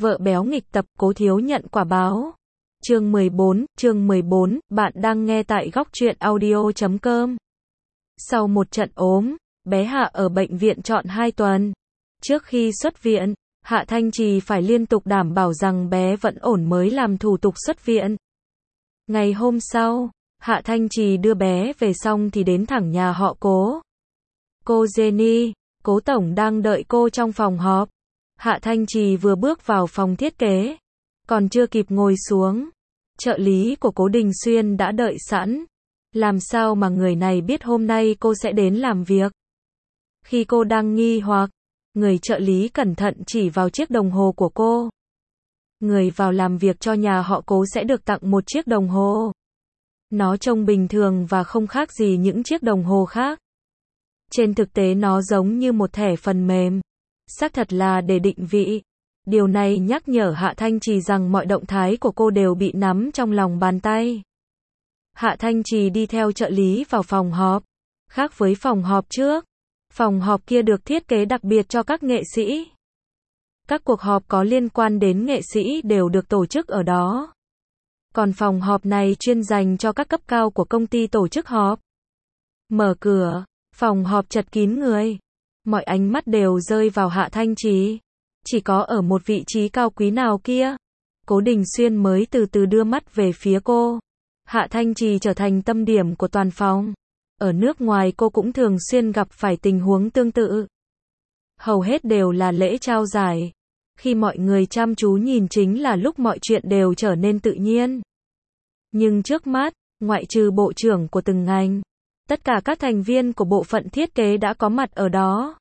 Vợ béo nghịch tập, Cố thiếu nhận quả báo. Chương 14, bạn đang nghe tại góc truyện audio.com. Sau một trận ốm, bé Hạ ở bệnh viện trọn 2 tuần. Trước khi xuất viện, Hạ Thanh Trì phải liên tục đảm bảo rằng bé vẫn ổn mới làm thủ tục xuất viện. Ngày hôm sau, Hạ Thanh Trì đưa bé về xong thì đến thẳng nhà họ Cố. Cô Jenny, Cố tổng đang đợi cô trong phòng họp. Hạ Thanh Trì vừa bước vào phòng thiết kế, còn chưa kịp ngồi xuống, trợ lý của Cố Đình Xuyên đã đợi sẵn. Làm sao mà người này biết hôm nay cô sẽ đến làm việc? Khi cô đang nghi hoặc, người trợ lý cẩn thận chỉ vào chiếc đồng hồ của cô. Người vào làm việc cho nhà họ Cố sẽ được tặng một chiếc đồng hồ. Nó trông bình thường và không khác gì những chiếc đồng hồ khác. Trên thực tế nó giống như một thẻ phần mềm. Xác thật là để định vị. Điều này nhắc nhở Hạ Thanh Trì rằng mọi động thái của cô đều bị nắm trong lòng bàn tay. Hạ Thanh Trì đi theo trợ lý vào phòng họp. Khác với phòng họp trước, phòng họp kia được thiết kế đặc biệt cho các nghệ sĩ. Các cuộc họp có liên quan đến nghệ sĩ đều được tổ chức ở đó. Còn phòng họp này chuyên dành cho các cấp cao của công ty tổ chức họp. Mở cửa, phòng họp chật kín người. Mọi ánh mắt đều rơi vào Hạ Thanh Trì. Chỉ có ở một vị trí cao quý nào kia, Cố Đình Xuyên mới từ từ đưa mắt về phía cô. Hạ Thanh Trì trở thành tâm điểm của toàn phòng. Ở nước ngoài cô cũng thường xuyên gặp phải tình huống tương tự. Hầu hết đều là lễ trao giải. Khi mọi người chăm chú nhìn chính là lúc mọi chuyện đều trở nên tự nhiên. Nhưng trước mắt, ngoại trừ bộ trưởng của từng ngành, tất cả các thành viên của bộ phận thiết kế đã có mặt ở đó.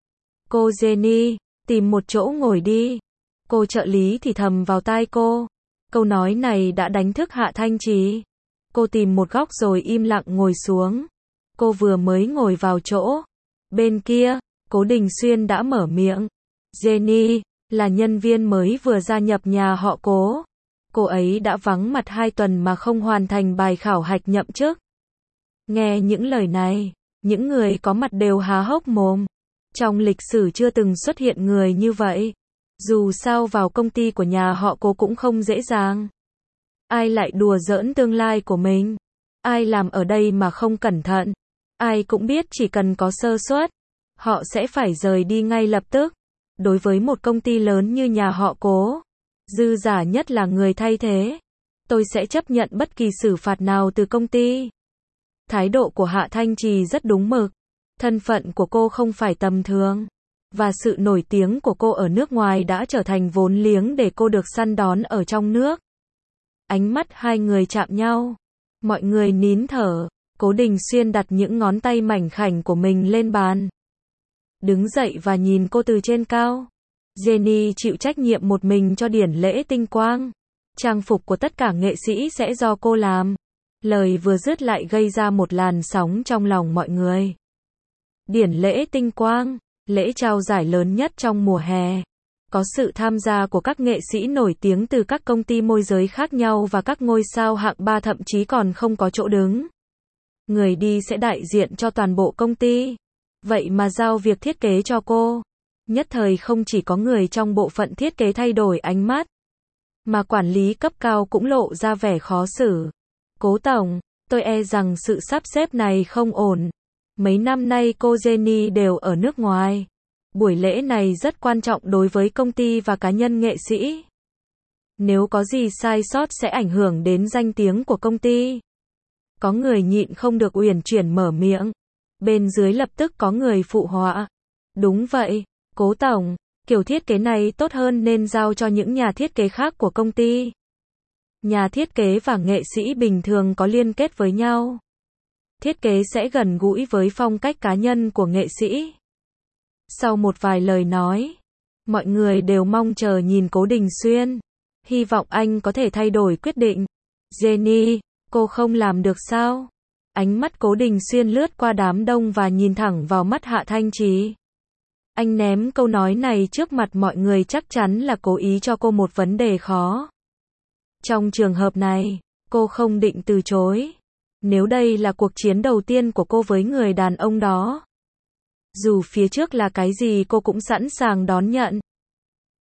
Cô Jenny, tìm một chỗ ngồi đi. Cô trợ lý thì thầm vào tai cô. Câu nói này đã đánh thức Hạ Thanh Trì. Cô tìm một góc rồi im lặng ngồi xuống. Cô vừa mới ngồi vào chỗ. Bên kia, Cố Đình Xuyên đã mở miệng. Jenny, là nhân viên mới vừa gia nhập nhà họ Cố. Cô ấy đã vắng mặt 2 tuần mà không hoàn thành bài khảo hạch nhậm chức. Nghe những lời này, những người có mặt đều há hốc mồm. Trong lịch sử chưa từng xuất hiện người như vậy. Dù sao vào công ty của nhà họ Cố cũng không dễ dàng. Ai lại đùa giỡn tương lai của mình? Ai làm ở đây mà không cẩn thận? Ai cũng biết chỉ cần có sơ suất, họ sẽ phải rời đi ngay lập tức. Đối với một công ty lớn như nhà họ Cố, dư giả nhất là người thay thế. Tôi sẽ chấp nhận bất kỳ xử phạt nào từ công ty. Thái độ của Hạ Thanh Trì rất đúng mực. Thân phận của cô không phải tầm thường. Và sự nổi tiếng của cô ở nước ngoài đã trở thành vốn liếng để cô được săn đón ở trong nước. Ánh mắt hai người chạm nhau. Mọi người nín thở. Cố Đình Xuyên đặt những ngón tay mảnh khảnh của mình lên bàn. Đứng dậy và nhìn cô từ trên cao. Jenny chịu trách nhiệm một mình cho điển lễ tinh quang. Trang phục của tất cả nghệ sĩ sẽ do cô làm. Lời vừa dứt lại gây ra một làn sóng trong lòng mọi người. Điển lễ tinh quang, lễ trao giải lớn nhất trong mùa hè. Có sự tham gia của các nghệ sĩ nổi tiếng từ các công ty môi giới khác nhau và các ngôi sao hạng 3 thậm chí còn không có chỗ đứng. Người đi sẽ đại diện cho toàn bộ công ty. Vậy mà giao việc thiết kế cho cô. Nhất thời không chỉ có người trong bộ phận thiết kế thay đổi ánh mắt, mà quản lý cấp cao cũng lộ ra vẻ khó xử. Cố tổng, tôi e rằng sự sắp xếp này không ổn. Mấy năm nay cô Jenny đều ở nước ngoài. Buổi lễ này rất quan trọng đối với công ty và cá nhân nghệ sĩ. Nếu có gì sai sót sẽ ảnh hưởng đến danh tiếng của công ty. Có người nhịn không được uyển chuyển mở miệng. Bên dưới lập tức có người phụ họa. Đúng vậy, Cố tổng, kiểu thiết kế này tốt hơn nên giao cho những nhà thiết kế khác của công ty. Nhà thiết kế và nghệ sĩ bình thường có liên kết với nhau. Thiết kế sẽ gần gũi với phong cách cá nhân của nghệ sĩ. Sau một vài lời nói, mọi người đều mong chờ nhìn Cố Đình Xuyên. Hy vọng anh có thể thay đổi quyết định. Jenny, cô không làm được sao? Ánh mắt Cố Đình Xuyên lướt qua đám đông và nhìn thẳng vào mắt Hạ Thanh Trì. Anh ném câu nói này trước mặt mọi người chắc chắn là cố ý cho cô một vấn đề khó. Trong trường hợp này, cô không định từ chối. Nếu đây là cuộc chiến đầu tiên của cô với người đàn ông đó, dù phía trước là cái gì cô cũng sẵn sàng đón nhận.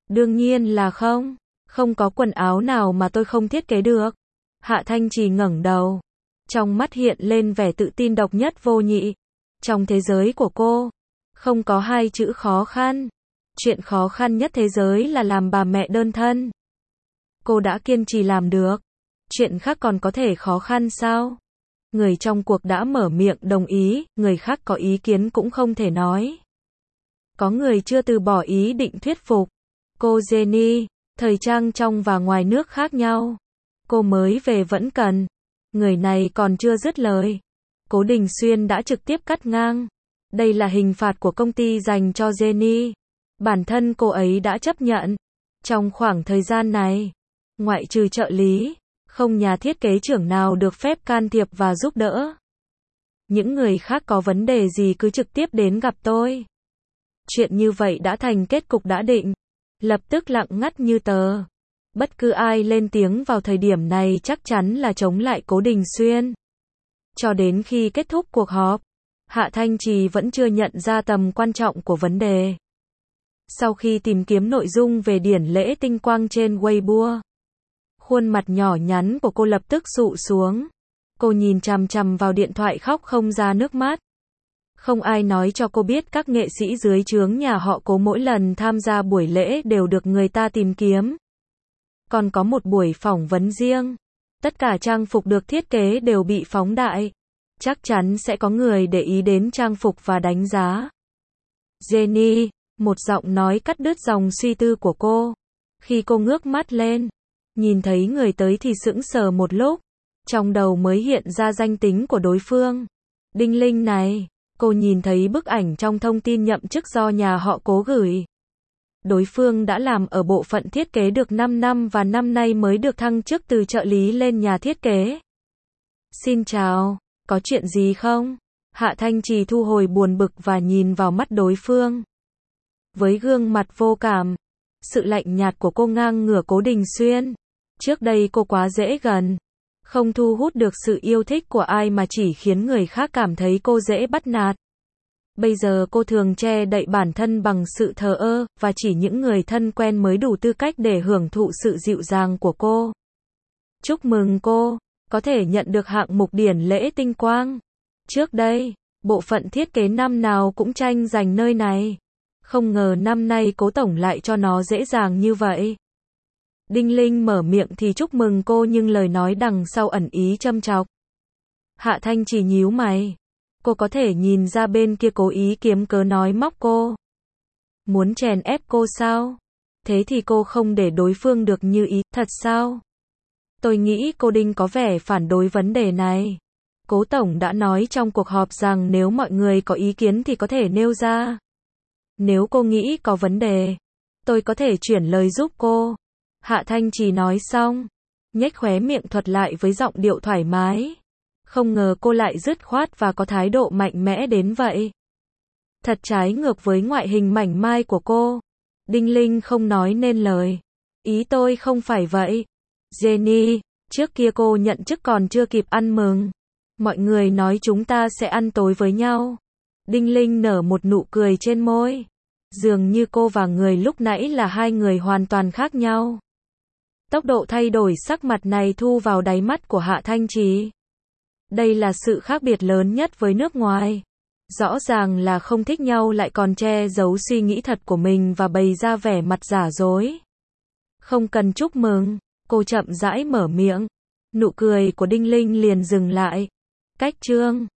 Đương nhiên là không. Không có quần áo nào mà tôi không thiết kế được. Hạ Thanh Trì ngẩng đầu. Trong mắt hiện lên vẻ tự tin độc nhất vô nhị. Trong thế giới của cô, không có hai chữ khó khăn. Chuyện khó khăn nhất thế giới là làm bà mẹ đơn thân. Cô đã kiên trì làm được. Chuyện khác còn có thể khó khăn sao? Người trong cuộc đã mở miệng đồng ý, người khác có ý kiến cũng không thể nói. Có người chưa từ bỏ ý định thuyết phục. Cô Jenny, thời trang trong và ngoài nước khác nhau. Cô mới về vẫn cần. Người này còn chưa dứt lời. Cố Đình Xuyên đã trực tiếp cắt ngang. Đây là hình phạt của công ty dành cho Jenny. Bản thân cô ấy đã chấp nhận. Trong khoảng thời gian này, ngoại trừ trợ lý, không nhà thiết kế trưởng nào được phép can thiệp và giúp đỡ. Những người khác có vấn đề gì cứ trực tiếp đến gặp tôi. Chuyện như vậy đã thành kết cục đã định. Lập tức lặng ngắt như tờ. Bất cứ ai lên tiếng vào thời điểm này chắc chắn là chống lại Cố Đình Xuyên. Cho đến khi kết thúc cuộc họp, Hạ Thanh Trì vẫn chưa nhận ra tầm quan trọng của vấn đề. Sau khi tìm kiếm nội dung về điển lễ tinh quang trên Weibo, khuôn mặt nhỏ nhắn của cô lập tức sụ xuống. Cô nhìn chằm chằm vào điện thoại khóc không ra nước mắt. Không ai nói cho cô biết các nghệ sĩ dưới trướng nhà họ Cố mỗi lần tham gia buổi lễ đều được người ta tìm kiếm. Còn có một buổi phỏng vấn riêng. Tất cả trang phục được thiết kế đều bị phóng đại. Chắc chắn sẽ có người để ý đến trang phục và đánh giá. Jenny, một giọng nói cắt đứt dòng suy tư của cô. Khi cô ngước mắt lên, nhìn thấy người tới thì sững sờ một lúc. Trong đầu mới hiện ra danh tính của đối phương. Đinh Linh này. Cô nhìn thấy bức ảnh trong thông tin nhậm chức do nhà họ Cố gửi. Đối phương đã làm ở bộ phận thiết kế được 5 năm và năm nay mới được thăng chức từ trợ lý lên nhà thiết kế. Xin chào, có chuyện gì không? Hạ Thanh Trì thu hồi buồn bực và nhìn vào mắt đối phương. Với gương mặt vô cảm, sự lạnh nhạt của cô ngang ngửa Cố Đình Xuyên. Trước đây cô quá dễ gần. Không thu hút được sự yêu thích của ai mà chỉ khiến người khác cảm thấy cô dễ bắt nạt. Bây giờ cô thường che đậy bản thân bằng sự thờ ơ, và chỉ những người thân quen mới đủ tư cách để hưởng thụ sự dịu dàng của cô. Chúc mừng cô, có thể nhận được hạng mục điển lễ tinh quang. Trước đây, bộ phận thiết kế năm nào cũng tranh giành nơi này. Không ngờ năm nay Cố tổng lại cho nó dễ dàng như vậy. Đinh Linh mở miệng thì chúc mừng cô nhưng lời nói đằng sau ẩn ý châm chọc. Hạ Thanh chỉ nhíu mày. Cô có thể nhìn ra bên kia cố ý kiếm cớ nói móc cô. Muốn chèn ép cô sao? Thế thì cô không để đối phương được như ý, thật sao? Tôi nghĩ cô Đinh có vẻ phản đối vấn đề này. Cố tổng đã nói trong cuộc họp rằng nếu mọi người có ý kiến thì có thể nêu ra. Nếu cô nghĩ có vấn đề, tôi có thể chuyển lời giúp cô. Hạ Thanh chỉ nói xong, nhếch khóe miệng thuật lại với giọng điệu thoải mái. Không ngờ cô lại dứt khoát và có thái độ mạnh mẽ đến vậy. Thật trái ngược với ngoại hình mảnh mai của cô. Đinh Linh không nói nên lời. Ý tôi không phải vậy. Jenny, trước kia cô nhận chức còn chưa kịp ăn mừng. Mọi người nói chúng ta sẽ ăn tối với nhau. Đinh Linh nở một nụ cười trên môi. Dường như cô và người lúc nãy là hai người hoàn toàn khác nhau. Tốc độ thay đổi sắc mặt này thu vào đáy mắt của Hạ Thanh Trì. Đây là sự khác biệt lớn nhất với nước ngoài. Rõ ràng là không thích nhau lại còn che giấu suy nghĩ thật của mình và bày ra vẻ mặt giả dối. Không cần chúc mừng, cô chậm rãi mở miệng. Nụ cười của Đinh Linh liền dừng lại. Cách chương